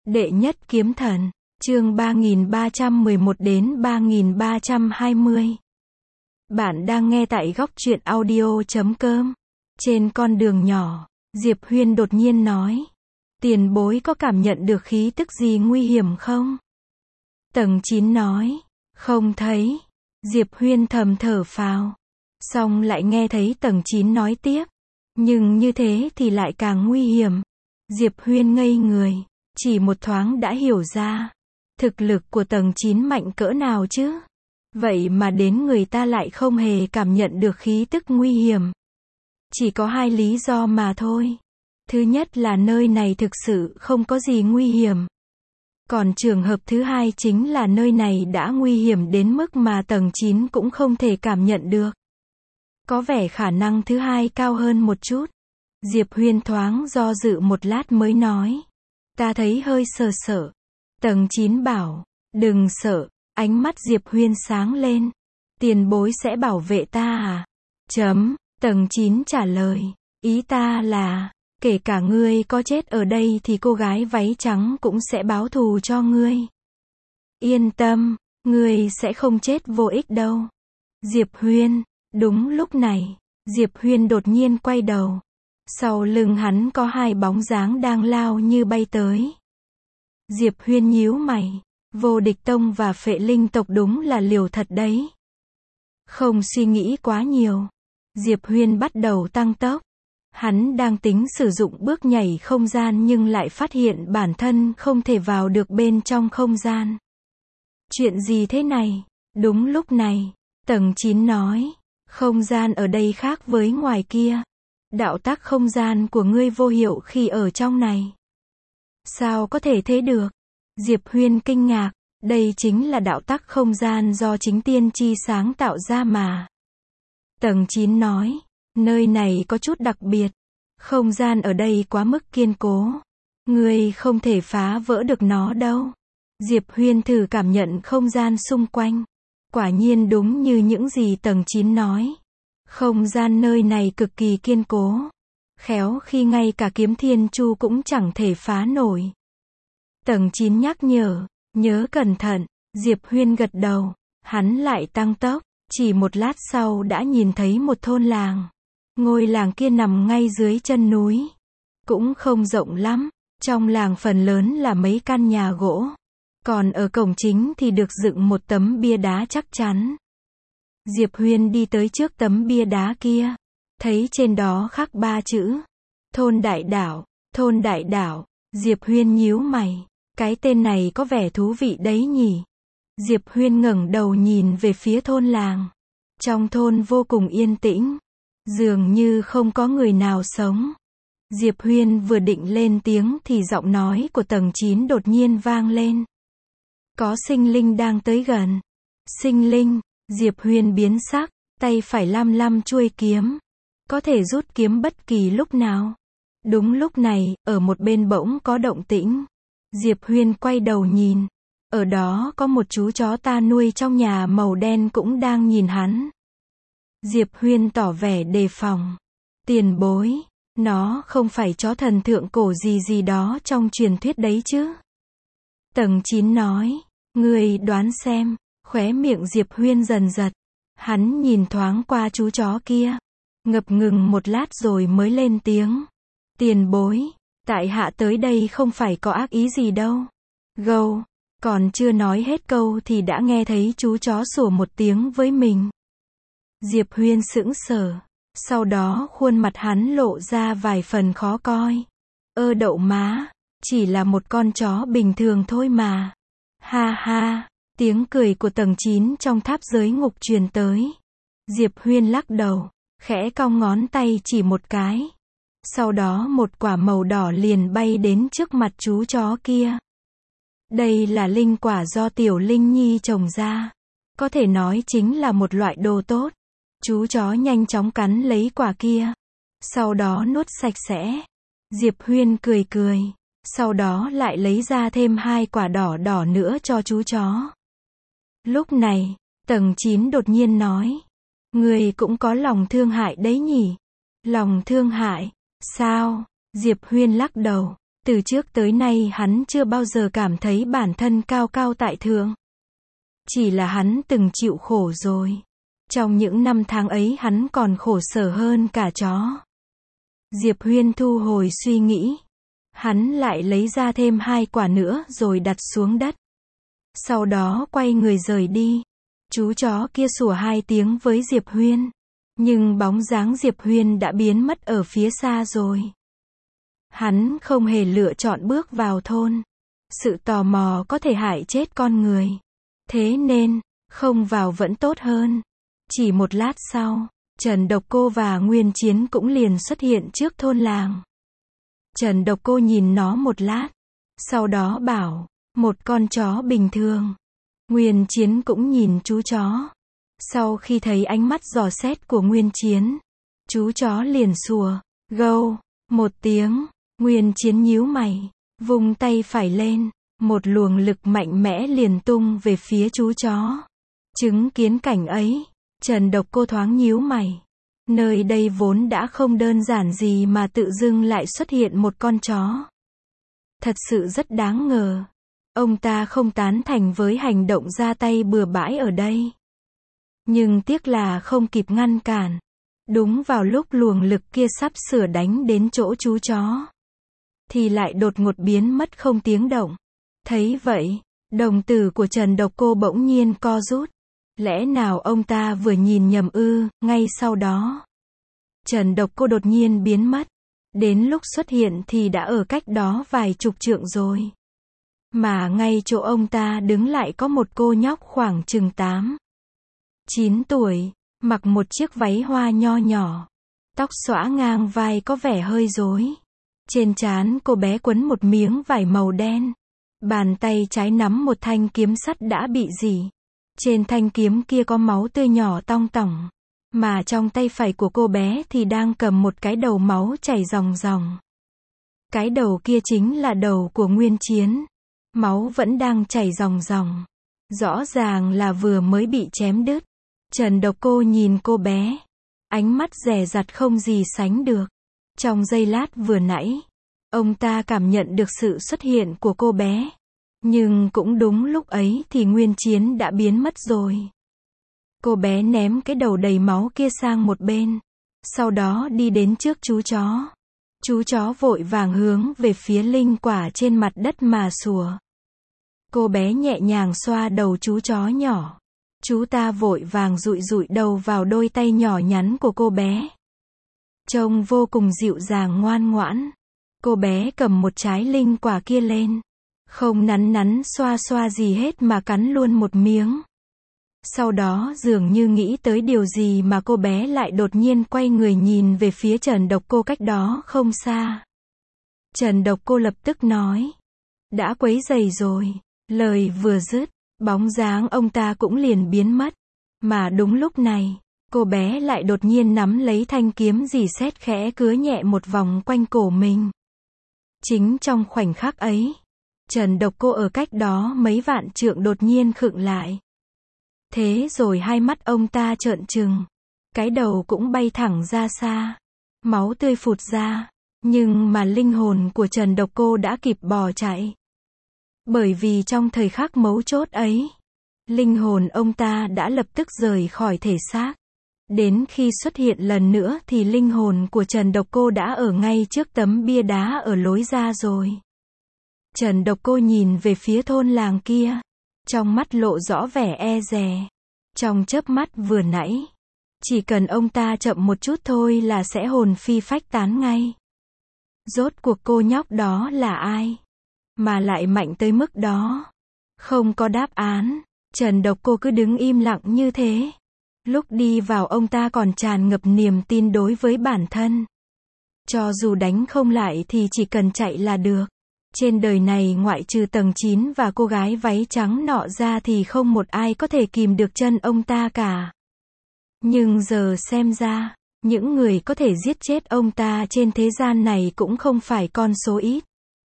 Đệ nhất kiếm thần, chương 3311 đến 3320. Bạn đang nghe tại góc truyện audio.com. Trên con đường nhỏ, Diệp Huyên đột nhiên nói. Tiền bối có cảm nhận được khí tức gì nguy hiểm không? Tầng 9 nói. Không thấy. Diệp Huyên thầm thở phào. Xong lại nghe thấy tầng 9 nói tiếp. Nhưng như thế thì lại càng nguy hiểm. Diệp Huyên ngây người. Chỉ một thoáng đã hiểu ra. Thực lực của tầng 9 mạnh cỡ nào chứ? Vậy mà đến người ta lại không hề cảm nhận được khí tức nguy hiểm. Chỉ có hai lý do mà thôi. Thứ nhất là nơi này thực sự không có gì nguy hiểm. Còn trường hợp thứ hai chính là nơi này đã nguy hiểm đến mức mà tầng 9 cũng không thể cảm nhận được. Có vẻ khả năng thứ hai cao hơn một chút. Diệp Huyên thoáng do dự một lát mới nói. Ta thấy hơi sợ sợ. Tầng 9 bảo, đừng sợ. Ánh mắt Diệp Huyên sáng lên. Tiền bối sẽ bảo vệ ta à? Tầng 9 trả lời. Ý ta là, kể cả ngươi có chết ở đây thì cô gái váy trắng cũng sẽ báo thù cho ngươi. Yên tâm, ngươi sẽ không chết vô ích đâu. Diệp Huyên. Đúng lúc này, Diệp Huyên đột nhiên quay đầu. Sau lưng hắn có hai bóng dáng đang lao như bay tới. Diệp Huyên nhíu mày. Vô Địch Tông và Phệ Linh tộc đúng là liều thật đấy. Không suy nghĩ quá nhiều. Diệp Huyên bắt đầu tăng tốc. Hắn đang tính sử dụng bước nhảy không gian nhưng lại phát hiện bản thân không thể vào được bên trong không gian. Chuyện gì thế này? Đúng lúc này, tầng 9 nói. Không gian ở đây khác với ngoài kia. Đạo tắc không gian của ngươi vô hiệu khi ở trong này. Sao có thể thế được? Diệp Huyên kinh ngạc. Đây chính là đạo tắc không gian do chính tiên tri sáng tạo ra mà. Tầng 9 nói. Nơi này có chút đặc biệt. Không gian ở đây quá mức kiên cố. Ngươi không thể phá vỡ được nó đâu. Diệp Huyên thử cảm nhận không gian xung quanh. Quả nhiên đúng như những gì tầng 9 nói. Không gian nơi này cực kỳ kiên cố. Khéo khi ngay cả kiếm thiên chu cũng chẳng thể phá nổi. Tầng 9 nhắc nhở. Nhớ cẩn thận. Diệp Huyên gật đầu. Hắn lại tăng tốc. Chỉ một lát sau đã nhìn thấy một thôn làng. Ngôi làng kia nằm ngay dưới chân núi. Cũng không rộng lắm. Trong làng phần lớn là mấy căn nhà gỗ. Còn ở cổng chính thì được dựng một tấm bia đá chắc chắn. Diệp Huyên đi tới trước tấm bia đá kia. Thấy trên đó khắc 3 chữ. Thôn Đại Đảo. Thôn Đại Đảo. Diệp Huyên nhíu mày. Cái tên này có vẻ thú vị đấy nhỉ. Diệp Huyên ngẩng đầu nhìn về phía thôn làng. Trong thôn vô cùng yên tĩnh. Dường như không có người nào sống. Diệp Huyên vừa định lên tiếng thì giọng nói của tầng 9 đột nhiên vang lên. Có sinh linh đang tới gần. Sinh linh. Diệp Huyên biến sắc. Tay phải lăm lăm chuôi kiếm. Có thể rút kiếm bất kỳ lúc nào. Đúng lúc này, ở một bên bỗng có động tĩnh. Diệp Huyên quay đầu nhìn. Ở đó có một chú chó ta nuôi trong nhà màu đen cũng đang nhìn hắn. Diệp Huyên tỏ vẻ đề phòng. Tiền bối. Nó không phải chó thần thượng cổ gì đó trong truyền thuyết đấy chứ? Tầng 9 nói. Ngươi đoán xem. Khóe miệng Diệp Huyên dần giật. Hắn nhìn thoáng qua chú chó kia. Ngập ngừng một lát rồi mới lên tiếng. Tiền bối. Tại hạ tới đây không phải có ác ý gì đâu. Gâu. Còn chưa nói hết câu thì đã nghe thấy chú chó sủa một tiếng với mình. Diệp Huyên sững sờ. Sau đó khuôn mặt hắn lộ ra vài phần khó coi. Đậu má. Chỉ là một con chó bình thường thôi mà. Ha ha. Tiếng cười của tầng 9 trong tháp giới ngục truyền tới. Diệp Huyên lắc đầu. Khẽ cong ngón tay chỉ một cái. Sau đó một quả màu đỏ liền bay đến trước mặt chú chó kia. Đây là linh quả do Tiểu Linh Nhi trồng ra. Có thể nói chính là một loại đồ tốt. Chú chó nhanh chóng cắn lấy quả kia. Sau đó nuốt sạch sẽ. Diệp Huyên cười cười. Sau đó lại lấy ra thêm 2 quả đỏ đỏ nữa cho chú chó. Lúc này, tầng 9 đột nhiên nói. Người cũng có lòng thương hại đấy nhỉ? Lòng thương hại? Sao? Diệp Huyên lắc đầu. Từ trước tới nay hắn chưa bao giờ cảm thấy bản thân cao cao tại thượng. Chỉ là hắn từng chịu khổ rồi. Trong những năm tháng ấy hắn còn khổ sở hơn cả chó. Diệp Huyên thu hồi suy nghĩ. Hắn lại lấy ra thêm 2 quả nữa rồi đặt xuống đất. Sau đó quay người rời đi. Chú chó kia sủa 2 tiếng với Diệp Huyên. Nhưng bóng dáng Diệp Huyên đã biến mất ở phía xa rồi. Hắn không hề lựa chọn bước vào thôn. Sự tò mò có thể hại chết con người. Thế nên, không vào vẫn tốt hơn. Chỉ một lát sau, Trần Độc Cô và Nguyên Chiến cũng liền xuất hiện trước thôn làng. Trần Độc Cô nhìn nó một lát. Sau đó bảo, một con chó bình thường. Nguyên Chiến cũng nhìn chú chó. Sau khi thấy ánh mắt dò xét của Nguyên Chiến, chú chó liền sủa, gâu, một tiếng. Nguyên Chiến nhíu mày, vung tay phải lên, một luồng lực mạnh mẽ liền tung về phía chú chó. Chứng kiến cảnh ấy, Trần Độc Cô thoáng nhíu mày. Nơi đây vốn đã không đơn giản gì mà tự dưng lại xuất hiện một con chó. Thật sự rất đáng ngờ. Ông ta không tán thành với hành động ra tay bừa bãi ở đây. Nhưng tiếc là không kịp ngăn cản. Đúng vào lúc luồng lực kia sắp sửa đánh đến chỗ chú chó, thì lại đột ngột biến mất không tiếng động. Thấy vậy, đồng tử của Trần Độc Cô bỗng nhiên co rút. Lẽ nào ông ta vừa nhìn nhầm ư? Ngay sau đó, Trần Độc Cô đột nhiên biến mất. Đến lúc xuất hiện thì đã ở cách đó vài chục trượng rồi. Mà ngay chỗ ông ta đứng lại có một cô nhóc khoảng chừng 8, 9 tuổi, mặc một chiếc váy hoa nho nhỏ. Tóc xõa ngang vai có vẻ hơi rối. Trên trán cô bé quấn một miếng vải màu đen. Bàn tay trái nắm một thanh kiếm sắt đã bị rỉ. Trên thanh kiếm kia có máu tươi nhỏ tong tỏng. Mà trong tay phải của cô bé thì đang cầm một cái đầu máu chảy ròng ròng. Cái đầu kia chính là đầu của Nguyên Chiến. Máu vẫn đang chảy ròng ròng. Rõ ràng là vừa mới bị chém đứt. Trần Độc Cô nhìn cô bé. Ánh mắt dè dặt không gì sánh được. Trong giây lát vừa nãy, ông ta cảm nhận được sự xuất hiện của cô bé. Nhưng cũng đúng lúc ấy thì Nguyên Chiến đã biến mất rồi. Cô bé ném cái đầu đầy máu kia sang một bên. Sau đó đi đến trước chú chó. Chú chó vội vàng hướng về phía linh quả trên mặt đất mà sủa. Cô bé nhẹ nhàng xoa đầu chú chó nhỏ. Chú ta vội vàng dụi dụi đầu vào đôi tay nhỏ nhắn của cô bé. Trông vô cùng dịu dàng ngoan ngoãn. Cô bé cầm một trái linh quả kia lên. Không nắn nắn xoa xoa gì hết mà cắn luôn một miếng. Sau đó dường như nghĩ tới điều gì mà cô bé lại đột nhiên quay người nhìn về phía Trần Độc Cô cách đó không xa. Trần Độc Cô lập tức nói. Đã quấy rầy rồi. Lời vừa dứt, bóng dáng ông ta cũng liền biến mất. Mà đúng lúc này, cô bé lại đột nhiên nắm lấy thanh kiếm rỉ sét khẽ cứa nhẹ một vòng quanh cổ mình. Chính trong khoảnh khắc ấy, Trần Độc Cô ở cách đó mấy vạn trượng đột nhiên khựng lại. Thế rồi hai mắt ông ta trợn trừng. Cái đầu cũng bay thẳng ra xa. Máu tươi phụt ra. Nhưng mà linh hồn của Trần Độc Cô đã kịp bỏ chạy. Bởi vì trong thời khắc mấu chốt ấy, linh hồn ông ta đã lập tức rời khỏi thể xác. Đến khi xuất hiện lần nữa thì linh hồn của Trần Độc Cô đã ở ngay trước tấm bia đá ở lối ra rồi. Trần Độc Cô nhìn về phía thôn làng kia. Trong mắt lộ rõ vẻ e dè. Trong chớp mắt vừa nãy, chỉ cần ông ta chậm một chút thôi là sẽ hồn phi phách tán ngay. Rốt cuộc cô nhóc đó là ai? Mà lại mạnh tới mức đó. Không có đáp án. Trần Độc Cô cứ đứng im lặng như thế. Lúc đi vào ông ta còn tràn ngập niềm tin đối với bản thân. Cho dù đánh không lại thì chỉ cần chạy là được. Trên đời này ngoại trừ tầng 9 và cô gái váy trắng nọ ra thì không một ai có thể kìm được chân ông ta cả. Nhưng giờ xem ra, những người có thể giết chết ông ta trên thế gian này cũng không phải con số ít.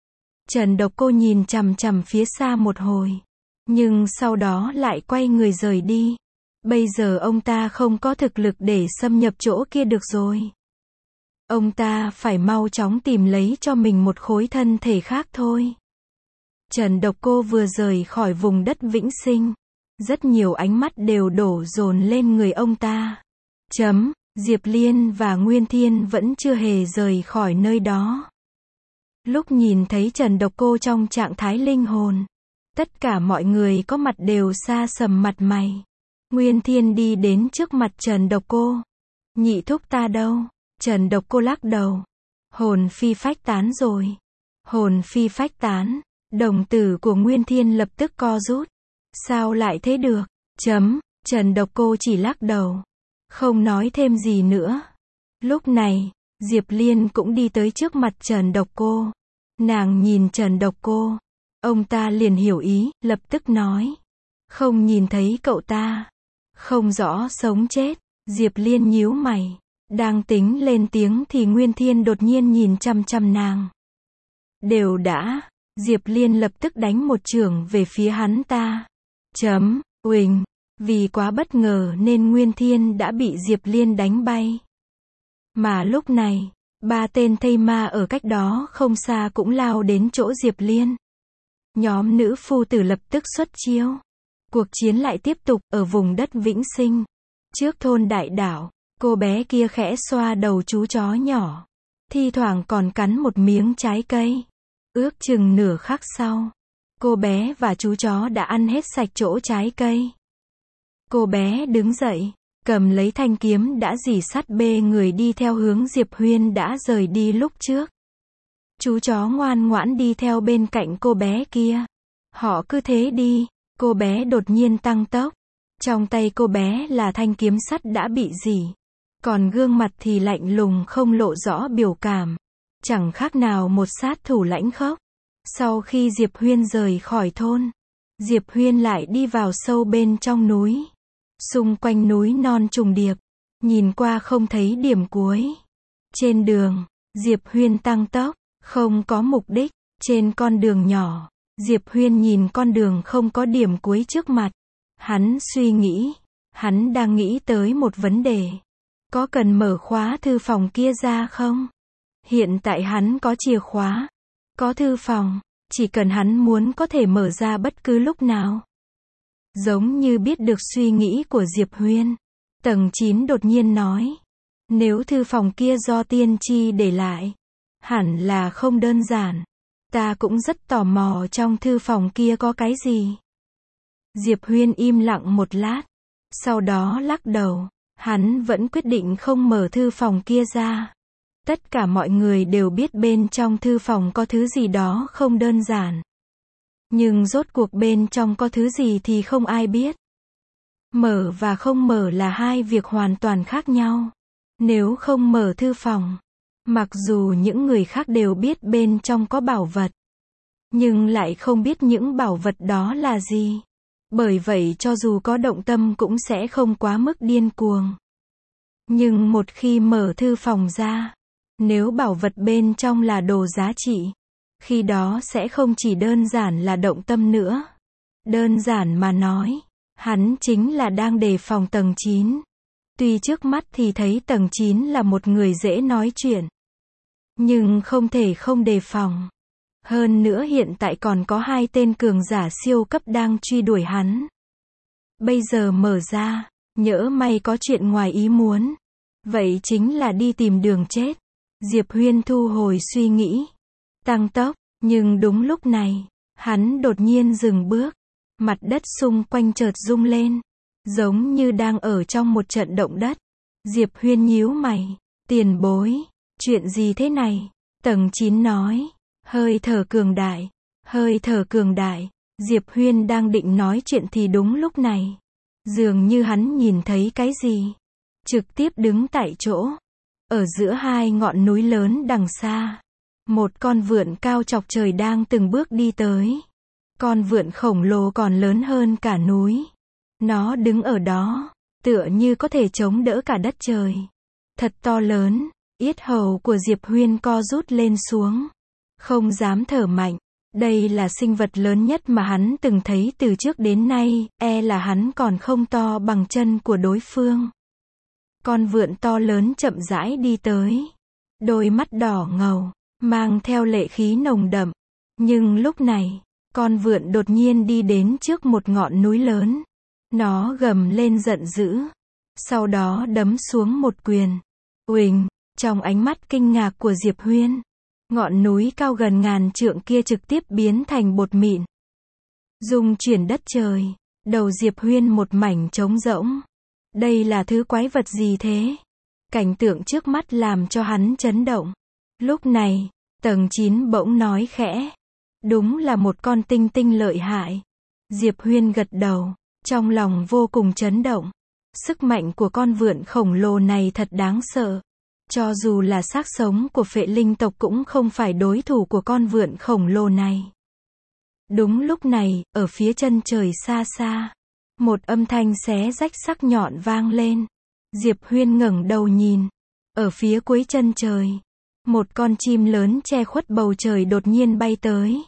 Trần Độc Cô nhìn chằm chằm phía xa một hồi. Nhưng sau đó lại quay người rời đi. Bây giờ ông ta không có thực lực để xâm nhập chỗ kia được rồi. Ông ta phải mau chóng tìm lấy cho mình một khối thân thể khác thôi. Trần Độc Cô vừa rời khỏi vùng đất vĩnh sinh. Rất nhiều ánh mắt đều đổ dồn lên người ông ta. Diệp Liên và Nguyên Thiên vẫn chưa hề rời khỏi nơi đó. Lúc nhìn thấy Trần Độc Cô trong trạng thái linh hồn, tất cả mọi người có mặt đều xa sầm mặt mày. Nguyên Thiên đi đến trước mặt Trần Độc Cô. Nhị thúc ta đâu? Trần Độc Cô lắc đầu. Hồn phi phách tán rồi. Hồn phi phách tán. Đồng tử của Nguyên Thiên lập tức co rút. Sao lại thế được? Trần Độc Cô chỉ lắc đầu. Không nói thêm gì nữa. Lúc này, Diệp Liên cũng đi tới trước mặt Trần Độc Cô. Nàng nhìn Trần Độc Cô. Ông ta liền hiểu ý, lập tức nói. Không nhìn thấy cậu ta. Không rõ sống chết. Diệp Liên nhíu mày. Đang tính lên tiếng thì Nguyên Thiên đột nhiên nhìn chăm chăm nàng. Đều đã. Diệp Liên lập tức đánh một chưởng về phía hắn ta. Uỳnh. Vì quá bất ngờ nên Nguyên Thiên đã bị Diệp Liên đánh bay. Mà lúc này, 3 tên thây ma ở cách đó không xa cũng lao đến chỗ Diệp Liên. Nhóm nữ phu tử lập tức xuất chiêu. Cuộc chiến lại tiếp tục ở vùng đất vĩnh sinh. Trước thôn đại đảo, cô bé kia khẽ xoa đầu chú chó nhỏ. Thi thoảng còn cắn một miếng trái cây. Ước chừng nửa khắc sau, cô bé và chú chó đã ăn hết sạch chỗ trái cây. Cô bé đứng dậy, cầm lấy thanh kiếm đã rỉ sắt bê người đi theo hướng Diệp Huyên đã rời đi lúc trước. Chú chó ngoan ngoãn đi theo bên cạnh cô bé kia. Họ cứ thế đi, cô bé đột nhiên tăng tốc. Trong tay cô bé là thanh kiếm sắt đã bị rỉ. Còn gương mặt thì lạnh lùng không lộ rõ biểu cảm. Chẳng khác nào một sát thủ lãnh khốc. Sau khi Diệp Huyên rời khỏi thôn, Diệp Huyên lại đi vào sâu bên trong núi. Xung quanh núi non trùng điệp, nhìn qua không thấy điểm cuối. Trên đường, Diệp Huyên tăng tốc, không có mục đích. Trên con đường nhỏ, Diệp Huyên nhìn con đường không có điểm cuối trước mặt. Hắn suy nghĩ, hắn đang nghĩ tới một vấn đề. Có cần mở khóa thư phòng kia ra không? Hiện tại hắn có chìa khóa, có thư phòng, chỉ cần hắn muốn có thể mở ra bất cứ lúc nào. Giống như biết được suy nghĩ của Diệp Huyên, Tầng 9 đột nhiên nói. Nếu thư phòng kia do tiên tri để lại, hẳn là không đơn giản. Ta cũng rất tò mò trong thư phòng kia có cái gì. Diệp Huyên im lặng một lát, sau đó lắc đầu. Hắn vẫn quyết định không mở thư phòng kia ra. Tất cả mọi người đều biết bên trong thư phòng có thứ gì đó không đơn giản. Nhưng rốt cuộc bên trong có thứ gì thì không ai biết. Mở và không mở là hai việc hoàn toàn khác nhau. Nếu không mở thư phòng, mặc dù những người khác đều biết bên trong có bảo vật, nhưng lại không biết những bảo vật đó là gì. Bởi vậy cho dù có động tâm cũng sẽ không quá mức điên cuồng. Nhưng một khi mở thư phòng ra, nếu bảo vật bên trong là đồ giá trị, khi đó sẽ không chỉ đơn giản là động tâm nữa. Đơn giản mà nói, hắn chính là đang đề phòng tầng 9. Tuy trước mắt thì thấy tầng 9 là một người dễ nói chuyện, nhưng không thể không đề phòng. Hơn nữa hiện tại còn có 2 tên cường giả siêu cấp đang truy đuổi hắn. Bây giờ mở ra, nhỡ may có chuyện ngoài ý muốn, vậy chính là đi tìm đường chết. Diệp Huyên thu hồi suy nghĩ, tăng tốc, nhưng đúng lúc này, hắn đột nhiên dừng bước. Mặt đất xung quanh chợt rung lên, giống như đang ở trong một trận động đất. Diệp Huyên nhíu mày, tiền bối, chuyện gì thế này? Tầng 9 nói, hơi thở cường đại, hơi thở cường đại. Diệp Huyên đang định nói chuyện thì đúng lúc này, dường như hắn nhìn thấy cái gì. Trực tiếp đứng tại chỗ, ở giữa 2 ngọn núi lớn đằng xa, một con vượn cao chọc trời đang từng bước đi tới. Con vượn khổng lồ còn lớn hơn cả núi. Nó đứng ở đó, tựa như có thể chống đỡ cả đất trời. Thật to lớn, yết hầu của Diệp Huyên co rút lên xuống. Không dám thở mạnh. Đây là sinh vật lớn nhất mà hắn từng thấy từ trước đến nay, là hắn còn không to bằng chân của đối phương. Con vượn to lớn chậm rãi đi tới. đôi mắt đỏ ngầu, mang theo lệ khí nồng đậm. Nhưng lúc này, con vượn đột nhiên đi đến trước một ngọn núi lớn. Nó gầm lên giận dữ, sau đó đấm xuống một quyền. Uỳnh, trong ánh mắt kinh ngạc của Diệp Huyên, ngọn núi cao gần ngàn trượng kia trực tiếp biến thành bột mịn. Rung chuyển đất trời, đầu Diệp Huyên một mảnh trống rỗng. Đây là thứ quái vật gì thế? Cảnh tượng trước mắt làm cho hắn chấn động. Lúc này, tầng 9 bỗng nói khẽ. Đúng là một con tinh tinh lợi hại. Diệp Huyên gật đầu, trong lòng vô cùng chấn động. Sức mạnh của con vượn khổng lồ này thật đáng sợ. Cho dù là xác sống của phệ linh tộc cũng không phải đối thủ của con vượn khổng lồ này. Đúng lúc này, ở phía chân trời xa xa, một âm thanh xé rách sắc nhọn vang lên. Diệp Huyên ngẩng đầu nhìn. Ở phía cuối chân trời, một con chim lớn che khuất bầu trời đột nhiên bay tới.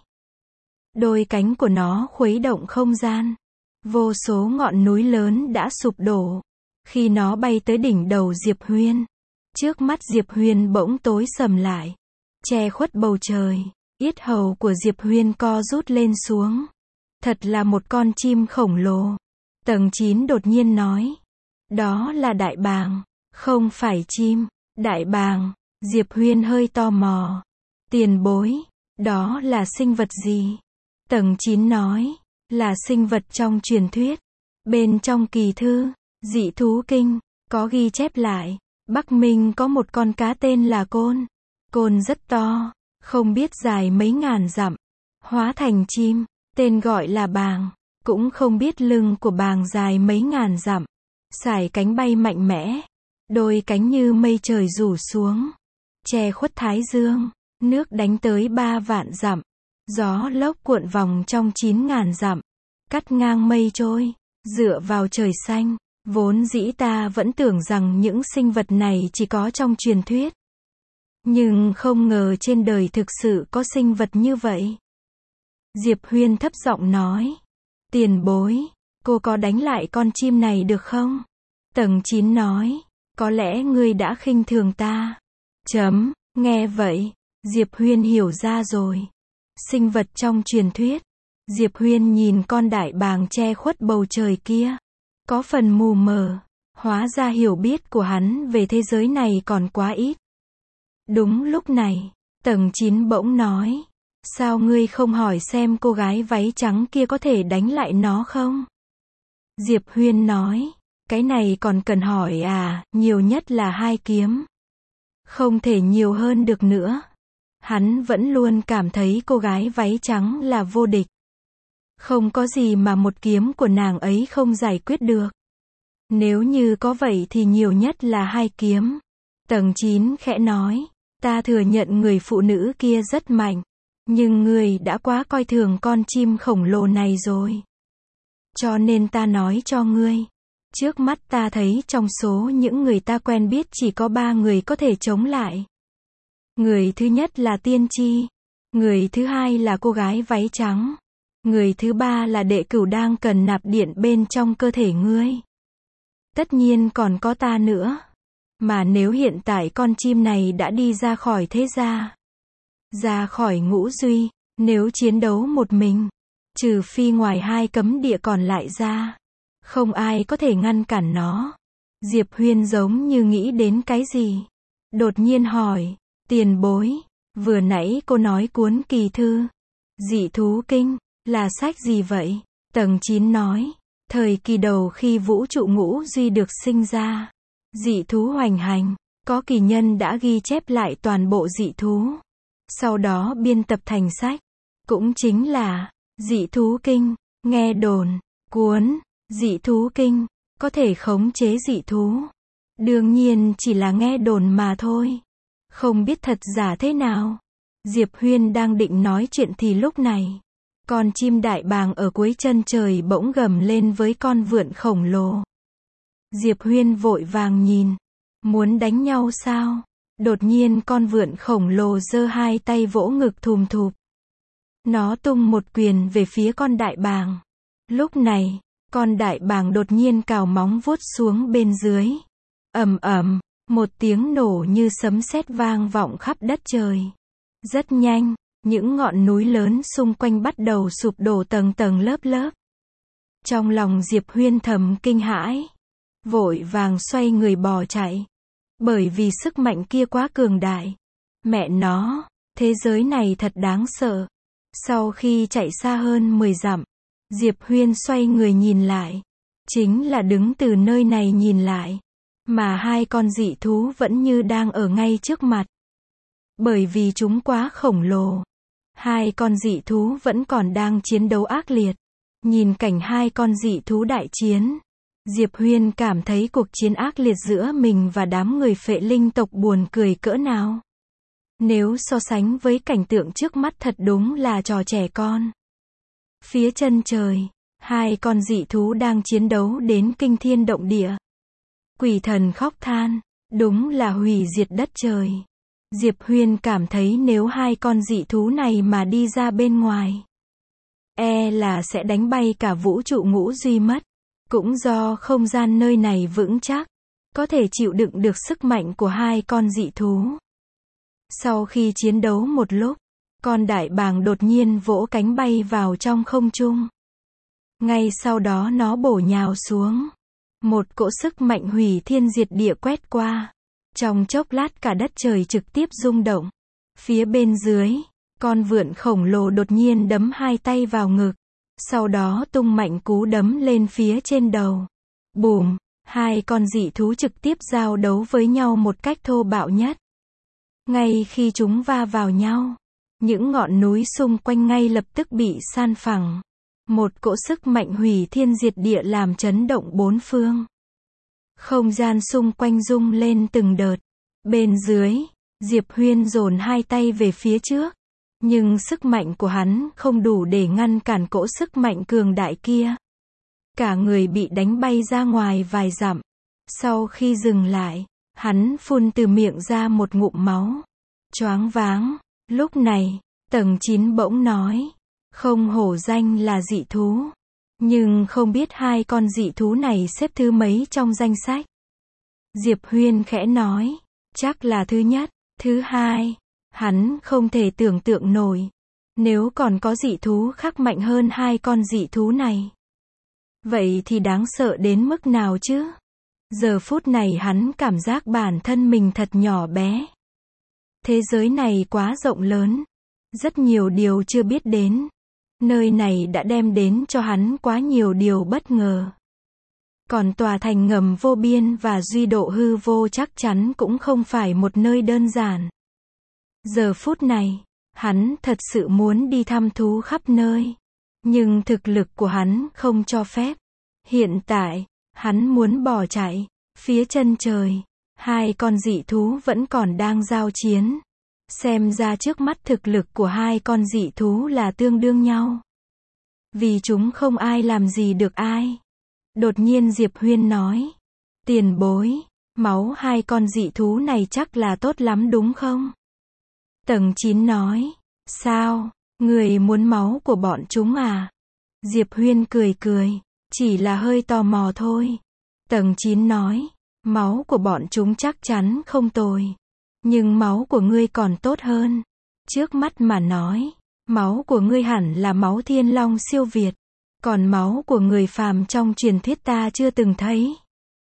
Đôi cánh của nó khuấy động không gian. Vô số ngọn núi lớn đã sụp đổ. Khi nó bay tới đỉnh đầu Diệp Huyên, trước mắt Diệp Huyên bỗng tối sầm lại. Che khuất bầu trời, yết hầu của Diệp Huyên co rút lên xuống. Thật là một con chim khổng lồ. Tầng 9 đột nhiên nói. Đó là đại bàng, không phải chim. Đại bàng, Diệp Huyên hơi tò mò. Tiền bối, đó là sinh vật gì? Tầng 9 nói, là sinh vật trong truyền thuyết. Bên trong kỳ thư, Dị Thú Kinh, có ghi chép lại, Bắc Minh có một con cá tên là côn. Côn rất to, không biết dài mấy ngàn dặm, hóa thành chim, tên gọi là bàng, cũng không biết lưng của bàng dài mấy ngàn dặm, sải cánh bay mạnh mẽ, đôi cánh như mây trời rủ xuống, che khuất thái dương, nước đánh tới 3 vạn dặm, gió lốc cuộn vòng trong 9.000 dặm, cắt ngang mây trôi, dựa vào trời xanh. Vốn dĩ ta vẫn tưởng rằng những sinh vật này chỉ có trong truyền thuyết. Nhưng không ngờ trên đời thực sự có sinh vật như vậy. Diệp Huyên thấp giọng nói. Tiền bối, cô có đánh lại con chim này được không? Tầng 9 nói. Có lẽ ngươi đã khinh thường ta. Nghe vậy, Diệp Huyên hiểu ra rồi. Sinh vật trong truyền thuyết. Diệp Huyên nhìn con đại bàng che khuất bầu trời kia. Có phần mù mờ, hóa ra hiểu biết của hắn về thế giới này còn quá ít. Đúng lúc này, tầng 9 bỗng nói, sao ngươi không hỏi xem cô gái váy trắng kia có thể đánh lại nó không? Diệp Huyên nói, cái này còn cần hỏi à, nhiều nhất là 2 kiếm. Không thể nhiều hơn được nữa. Hắn vẫn luôn cảm thấy cô gái váy trắng là vô địch. Không có gì mà một kiếm của nàng ấy không giải quyết được. Nếu như có vậy thì nhiều nhất là 2 kiếm. Tầng 9 khẽ nói, ta thừa nhận người phụ nữ kia rất mạnh. Nhưng ngươi đã quá coi thường con chim khổng lồ này rồi. Cho nên ta nói cho ngươi. Trước mắt ta thấy trong số những người ta quen biết chỉ có 3 người có thể chống lại. Người thứ nhất là tiên tri. Người thứ hai là cô gái váy trắng. Người thứ ba là đệ cửu đang cần nạp điện bên trong cơ thể ngươi. Tất nhiên còn có ta nữa. Mà nếu hiện tại con chim này đã đi ra khỏi thế gia, ra khỏi ngũ duy, nếu chiến đấu một mình, trừ phi ngoài 2 cấm địa còn lại ra, không ai có thể ngăn cản nó. Diệp Huyên giống như nghĩ đến cái gì. Đột nhiên hỏi, tiền bối, vừa nãy cô nói cuốn kỳ thư, Dị Thú Kinh, là sách gì vậy? Tầng 9 nói, thời kỳ đầu khi vũ trụ ngũ duy được sinh ra, dị thú hoành hành, có kỳ nhân đã ghi chép lại toàn bộ dị thú. Sau đó biên tập thành sách, cũng chính là Dị Thú Kinh. Nghe đồn, cuốn Dị Thú Kinh có thể khống chế dị thú. Đương nhiên chỉ là nghe đồn mà thôi. Không biết thật giả thế nào. Diệp Huyên đang định nói chuyện thì lúc này, con chim đại bàng ở cuối chân trời bỗng gầm lên với con vượn khổng lồ. Diệp Huyên vội vàng nhìn. Muốn đánh nhau sao? Đột nhiên con vượn khổng lồ giơ 2 tay vỗ ngực thùm thụp. Nó tung một quyền về phía con đại bàng. Lúc này, con đại bàng đột nhiên cào móng vuốt xuống bên dưới. Ầm ầm, Một tiếng nổ như sấm sét vang vọng khắp đất trời. Rất nhanh, những ngọn núi lớn xung quanh bắt đầu sụp đổ tầng tầng lớp lớp. Trong lòng Diệp Huyên thầm kinh hãi, vội vàng xoay người bỏ chạy. Bởi vì sức mạnh kia quá cường đại. Mẹ nó, thế giới này thật đáng sợ. Sau khi chạy xa hơn 10 dặm, Diệp Huyên xoay người nhìn lại. Chính là đứng từ nơi này nhìn lại, mà hai con dị thú vẫn như đang ở ngay trước mặt. Bởi vì chúng quá khổng lồ, hai con dị thú vẫn còn đang chiến đấu ác liệt. Nhìn cảnh hai con dị thú đại chiến, Diệp Huyên cảm thấy cuộc chiến ác liệt giữa mình và đám người phệ linh tộc buồn cười cỡ nào. Nếu so sánh với cảnh tượng trước mắt thật đúng là trò trẻ con. Phía chân trời, hai con dị thú đang chiến đấu đến kinh thiên động địa. Quỷ thần khóc than, đúng là hủy diệt đất trời. Diệp Huyên cảm thấy nếu hai con dị thú này mà đi ra bên ngoài, e là sẽ đánh bay cả vũ trụ ngũ duy mất. Cũng do không gian nơi này vững chắc, có thể chịu đựng được sức mạnh của hai con dị thú. Sau khi chiến đấu một lúc, con đại bàng đột nhiên vỗ cánh bay vào trong không trung. Ngay sau đó nó bổ nhào xuống. Một cỗ sức mạnh hủy thiên diệt địa quét qua. Trong chốc lát cả đất trời trực tiếp rung động. Phía bên dưới, con vượn khổng lồ đột nhiên đấm hai tay vào ngực. Sau đó tung mạnh cú đấm lên phía trên đầu. Bùm, hai con dị thú trực tiếp giao đấu với nhau một cách thô bạo nhất. Ngay khi chúng va vào nhau, những ngọn núi xung quanh ngay lập tức bị san phẳng. Một cỗ sức mạnh hủy thiên diệt địa làm chấn động bốn phương. Không gian xung quanh rung lên từng đợt. Bên dưới, Diệp Huyên dồn hai tay về phía trước. Nhưng sức mạnh của hắn không đủ để ngăn cản cỗ sức mạnh cường đại kia. Cả người bị đánh bay ra ngoài vài dặm. Sau khi dừng lại, hắn phun từ miệng ra một ngụm máu. Choáng váng. Lúc này, tầng 9 bỗng nói. Không hổ danh là dị thú. Nhưng không biết hai con dị thú này xếp thứ mấy trong danh sách. Diệp Huyên khẽ nói. Chắc là thứ nhất, thứ hai. Hắn không thể tưởng tượng nổi. Nếu còn có dị thú khác mạnh hơn hai con dị thú này. Vậy thì đáng sợ đến mức nào chứ? Giờ phút này hắn cảm giác bản thân mình thật nhỏ bé. Thế giới này quá rộng lớn. Rất nhiều điều chưa biết đến. Nơi này đã đem đến cho hắn quá nhiều điều bất ngờ. Còn tòa thành ngầm vô biên và duy độ hư vô chắc chắn cũng không phải một nơi đơn giản. Giờ phút này, hắn thật sự muốn đi thăm thú khắp nơi. Nhưng thực lực của hắn không cho phép. Hiện tại, hắn muốn bỏ chạy. Phía chân trời, hai con dị thú vẫn còn đang giao chiến. Xem ra trước mắt thực lực của hai con dị thú là tương đương nhau. Vì chúng không ai làm gì được ai. Đột nhiên Diệp Huyên nói. Tiền bối, máu hai con dị thú này chắc là tốt lắm đúng không? Tầng 9 nói. Sao, người muốn máu của bọn chúng à? Diệp Huyên cười cười. Chỉ là hơi tò mò thôi. Tầng 9 nói. Máu của bọn chúng chắc chắn không tồi. Nhưng máu của ngươi còn tốt hơn. Trước mắt mà nói, máu của ngươi hẳn là máu thiên long siêu việt. Còn máu của người phàm trong truyền thuyết ta chưa từng thấy.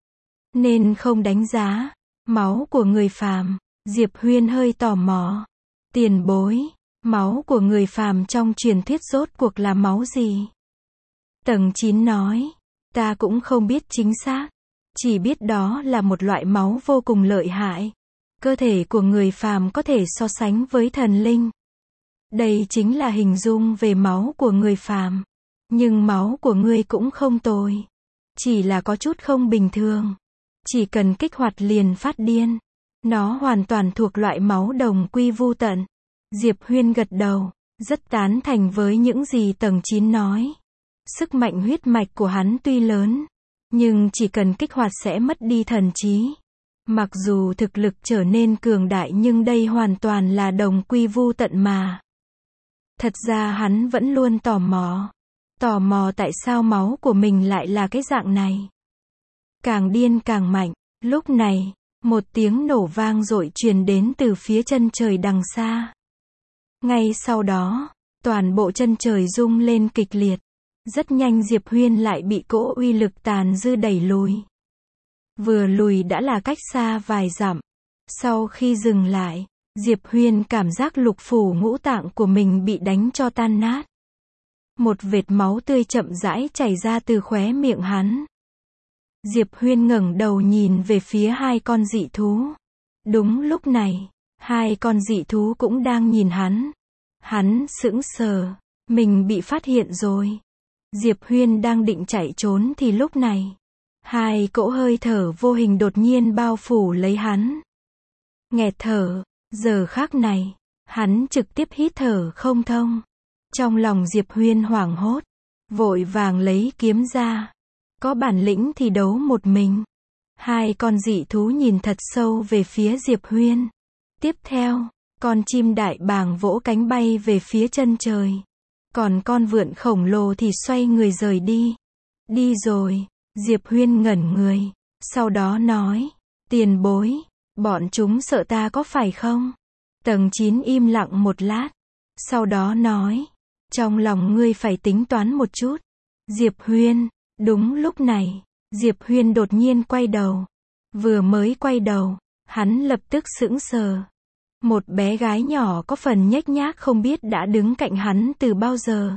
Nên không đánh giá. Máu của người phàm. Diệp Huyên hơi tò mò. Tiền bối, máu của người phàm trong truyền thuyết rốt cuộc là máu gì? Tầng 9 nói. Ta cũng không biết chính xác. Chỉ biết đó là một loại máu vô cùng lợi hại. Cơ thể của người phàm có thể so sánh với thần linh. Đây chính là hình dung về máu của người phàm. Nhưng máu của ngươi cũng không tồi. Chỉ là có chút không bình thường. Chỉ cần kích hoạt liền phát điên. Nó hoàn toàn thuộc loại máu đồng quy vu tận. Diệp Huyên gật đầu, rất tán thành với những gì tầng 9 nói. Sức mạnh huyết mạch của hắn tuy lớn, nhưng chỉ cần kích hoạt sẽ mất đi thần trí. Mặc dù thực lực trở nên cường đại nhưng đây hoàn toàn là đồng quy vu tận mà. Thật ra hắn vẫn luôn tò mò. Tò mò tại sao máu của mình lại là cái dạng này. Càng điên càng mạnh. Lúc này, Một tiếng nổ vang dội truyền đến từ phía chân trời đằng xa. Ngay sau đó, toàn bộ chân trời rung lên kịch liệt. Rất nhanh Diệp Huyên lại bị cỗ uy lực tàn dư đẩy lùi. Vừa lùi đã là cách xa vài dặm. Sau khi dừng lại, Diệp Huyên cảm giác lục phủ ngũ tạng của mình bị đánh cho tan nát. Một vệt máu tươi chậm rãi chảy ra từ khóe miệng hắn. Diệp Huyên ngẩng đầu nhìn về phía hai con dị thú. Đúng lúc này, hai con dị thú cũng đang nhìn hắn. Hắn sững sờ, mình bị phát hiện rồi. Diệp Huyên đang định chạy trốn thì lúc này, hai cỗ hơi thở vô hình đột nhiên bao phủ lấy hắn. Nghẹt thở, giờ khắc này, hắn trực tiếp hít thở không thông. Trong lòng Diệp Huyên hoảng hốt, vội vàng lấy kiếm ra. Có bản lĩnh thì đấu một mình. Hai con dị thú nhìn thật sâu về phía Diệp Huyên. Tiếp theo, con chim đại bàng vỗ cánh bay về phía chân trời. Còn con vượn khổng lồ thì xoay người rời đi. Đi rồi, Diệp Huyên ngẩn người. Sau đó nói, tiền bối, bọn chúng sợ ta có phải không? Tầng 9 im lặng một lát. Sau đó nói, trong lòng ngươi phải tính toán một chút. Diệp Huyên, đúng lúc này, Diệp Huyên đột nhiên quay đầu. Vừa mới quay đầu, hắn lập tức sững sờ. Một bé gái nhỏ có phần nhếch nhác không biết đã đứng cạnh hắn từ bao giờ.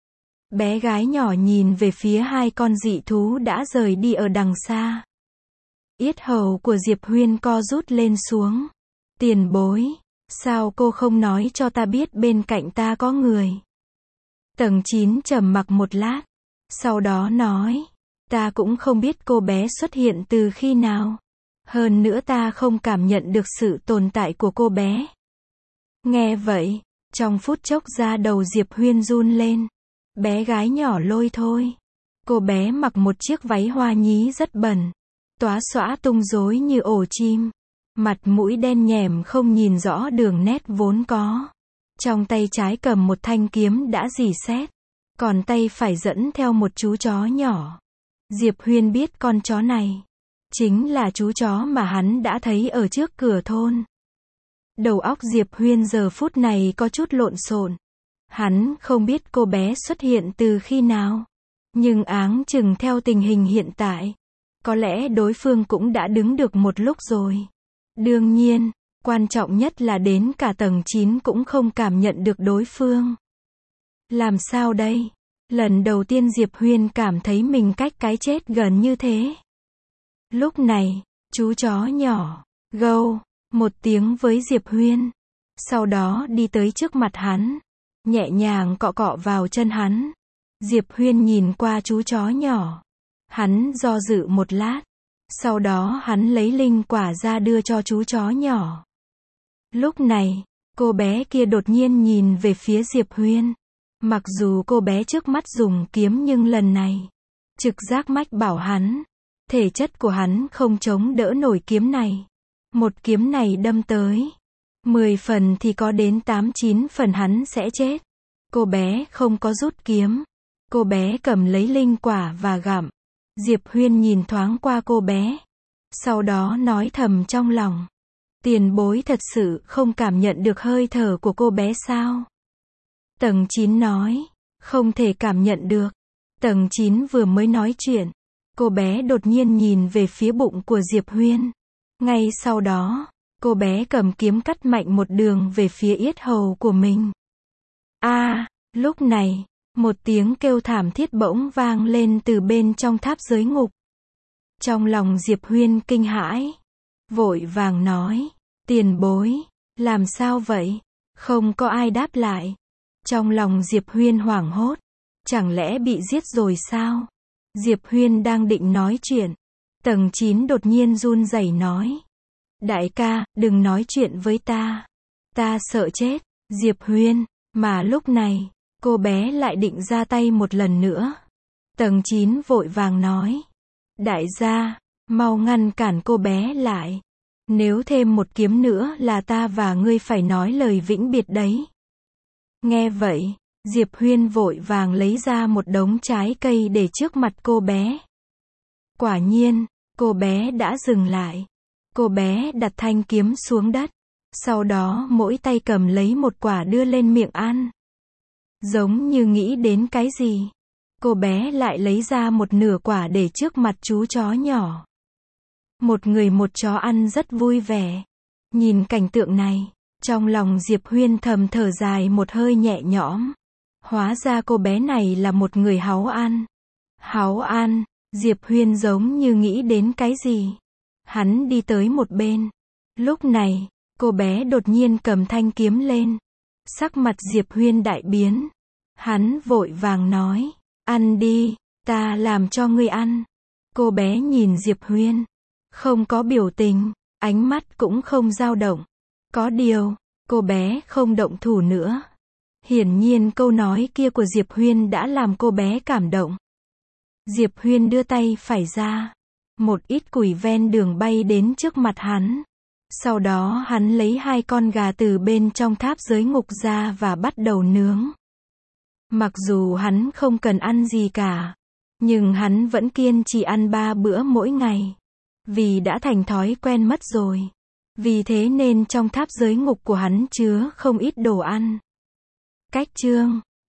Bé gái nhỏ nhìn về phía hai con dị thú đã rời đi ở đằng xa. Yết hầu của Diệp Huyên co rút lên xuống. Tiền bối, sao cô không nói cho ta biết bên cạnh ta có người? Tầng 9 trầm mặc một lát. Sau đó nói, ta cũng không biết cô bé xuất hiện từ khi nào. Hơn nữa ta không cảm nhận được sự tồn tại của cô bé. Nghe vậy, trong phút chốc da đầu Diệp Huyên run lên. Bé gái nhỏ Lôi thôi. Cô bé mặc một chiếc váy hoa nhí rất bẩn. Tóa xõa tung rối như ổ chim. Mặt mũi đen nhẻm không nhìn rõ đường nét vốn có. Trong tay trái cầm một thanh kiếm đã rỉ sét. Còn tay phải dẫn theo một chú chó nhỏ. Diệp Huyên biết con chó này chính là chú chó mà hắn đã thấy ở trước cửa thôn. Đầu óc Diệp Huyên giờ phút này có chút lộn xộn. Hắn không biết cô bé xuất hiện từ khi nào. Nhưng áng chừng theo tình hình hiện tại, có lẽ đối phương cũng đã đứng được một lúc rồi. Đương nhiên, quan trọng nhất là đến cả tầng 9 cũng không cảm nhận được đối phương. Làm sao đây? Lần đầu tiên Diệp Huyên cảm thấy mình cách cái chết gần như thế. Lúc này, chú chó nhỏ, gâu, một tiếng với Diệp Huyên. Sau đó đi tới trước mặt hắn. Nhẹ nhàng cọ cọ vào chân hắn. Diệp Huyên nhìn qua chú chó nhỏ. Hắn do dự một lát. Sau đó hắn lấy linh quả ra đưa cho chú chó nhỏ. Lúc này, cô bé kia đột nhiên nhìn về phía Diệp Huyên. Mặc dù cô bé trước mắt dùng kiếm nhưng lần này, trực giác mách bảo hắn, thể chất của hắn không chống đỡ nổi kiếm này. Một kiếm này đâm tới 10 phần thì có đến 8-9 phần hắn sẽ chết. Cô bé không có rút kiếm. Cô bé cầm lấy linh quả và gặm. Diệp Huyên nhìn thoáng qua cô bé. Sau đó nói thầm trong lòng. Tiền bối thật sự không cảm nhận được hơi thở của cô bé sao? Tầng 9 nói. Không thể cảm nhận được. Tầng 9 vừa mới nói chuyện. Cô bé đột nhiên nhìn về phía bụng của Diệp Huyên. Ngay sau đó, cô bé cầm kiếm cắt mạnh một đường về phía yết hầu của mình. Lúc này, một tiếng kêu thảm thiết bỗng vang lên từ bên trong tháp giới ngục. Trong lòng Diệp Huyên kinh hãi. Vội vàng nói, tiền bối, làm sao vậy? Không có ai đáp lại. Trong lòng Diệp Huyên hoảng hốt. Chẳng lẽ bị giết rồi sao? Diệp Huyên đang định nói chuyện. Tầng 9 đột nhiên run rẩy nói. Đại ca, đừng nói chuyện với ta. Ta sợ chết. Diệp Huyên, mà lúc này, cô bé lại định ra tay một lần nữa. Tầng 9 vội vàng nói. Đại gia, mau ngăn cản cô bé lại. Nếu thêm một kiếm nữa là ta và ngươi phải nói lời vĩnh biệt đấy. Nghe vậy, Diệp Huyên vội vàng lấy ra một đống trái cây để trước mặt cô bé. Quả nhiên, cô bé đã dừng lại. Cô bé đặt thanh kiếm xuống đất. Sau đó mỗi tay cầm lấy một quả đưa lên miệng ăn. Giống như nghĩ đến cái gì. Cô bé lại lấy ra một nửa quả để trước mặt chú chó nhỏ. Một người một chó ăn rất vui vẻ. Nhìn cảnh tượng này, trong lòng Diệp Huyên thầm thở dài một hơi nhẹ nhõm. Hóa ra cô bé này là một người háu ăn. Háu ăn, Diệp Huyên giống như nghĩ đến cái gì. Hắn đi tới một bên. Lúc này, cô bé đột nhiên cầm thanh kiếm lên. Sắc mặt Diệp Huyên đại biến. Hắn vội vàng nói, ăn đi, ta làm cho ngươi ăn. Cô bé nhìn Diệp Huyên, không có biểu tình, ánh mắt cũng không dao động. Có điều, cô bé không động thủ nữa. Hiển nhiên câu nói kia của Diệp Huyên đã làm cô bé cảm động. Diệp Huyên đưa tay phải ra. Một ít củi ven đường bay đến trước mặt hắn. Sau đó hắn lấy 2 con gà từ bên trong tháp giới ngục ra và bắt đầu nướng. Mặc dù hắn không cần ăn gì cả, nhưng hắn vẫn kiên trì ăn 3 bữa mỗi ngày. Vì đã thành thói quen mất rồi. Vì thế nên trong tháp giới ngục của hắn chứa không ít đồ ăn. Cách chương